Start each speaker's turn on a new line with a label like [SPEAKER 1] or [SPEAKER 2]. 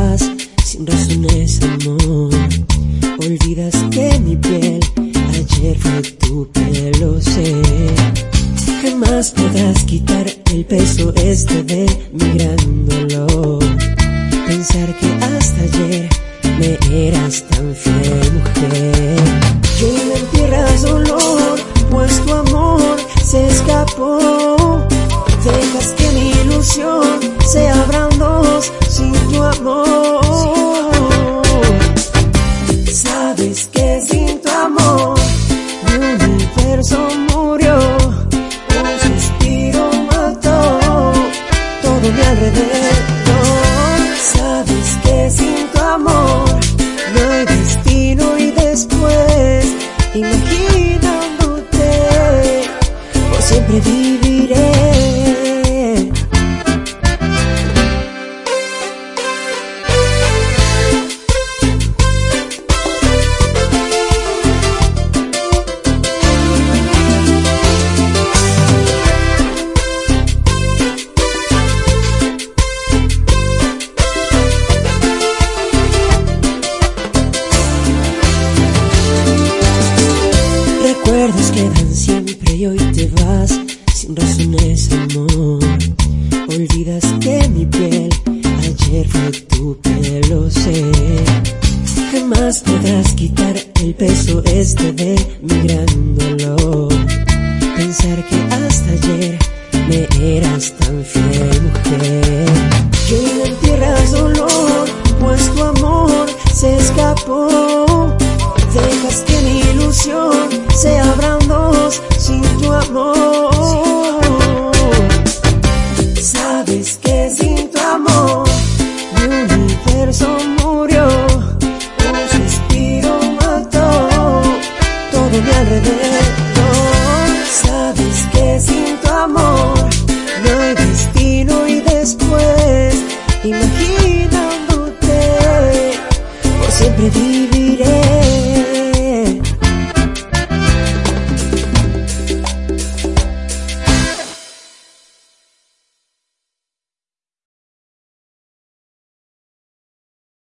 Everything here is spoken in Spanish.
[SPEAKER 1] vas sin razones, amor. Olvidas que mi piel ayer fue tu pelo, sé. Jamás podrás quitar el peso de mi gran dolor. Pensar que hasta ayer me eras tan fiel, mujer. Y hoy me entierras dolor, pues tu amor se escapó. Dejas que mi ilusión se abran dos sin tu amor. Sabes que sin tu amor mi universo murió. Un suspiro mató todo mi alrededor. Sabes que sin tu amor no hay destino y después, imaginándote, por siempre viviré. Recuerdos quedan siempre y hoy te vas sin razones, amor. Olvidas que mi piel ayer fue tu pelo, sé. Jamás podrás quitar el peso de mi gran dolor. Pensar que hasta ayer me eras tan fiel, mujer. Y hoy me entierras dolor, pues tu amor se escapó. Dejas que mi ilusión se abran dos sin tu amor. Sabes que sin tu amor mi universo murió.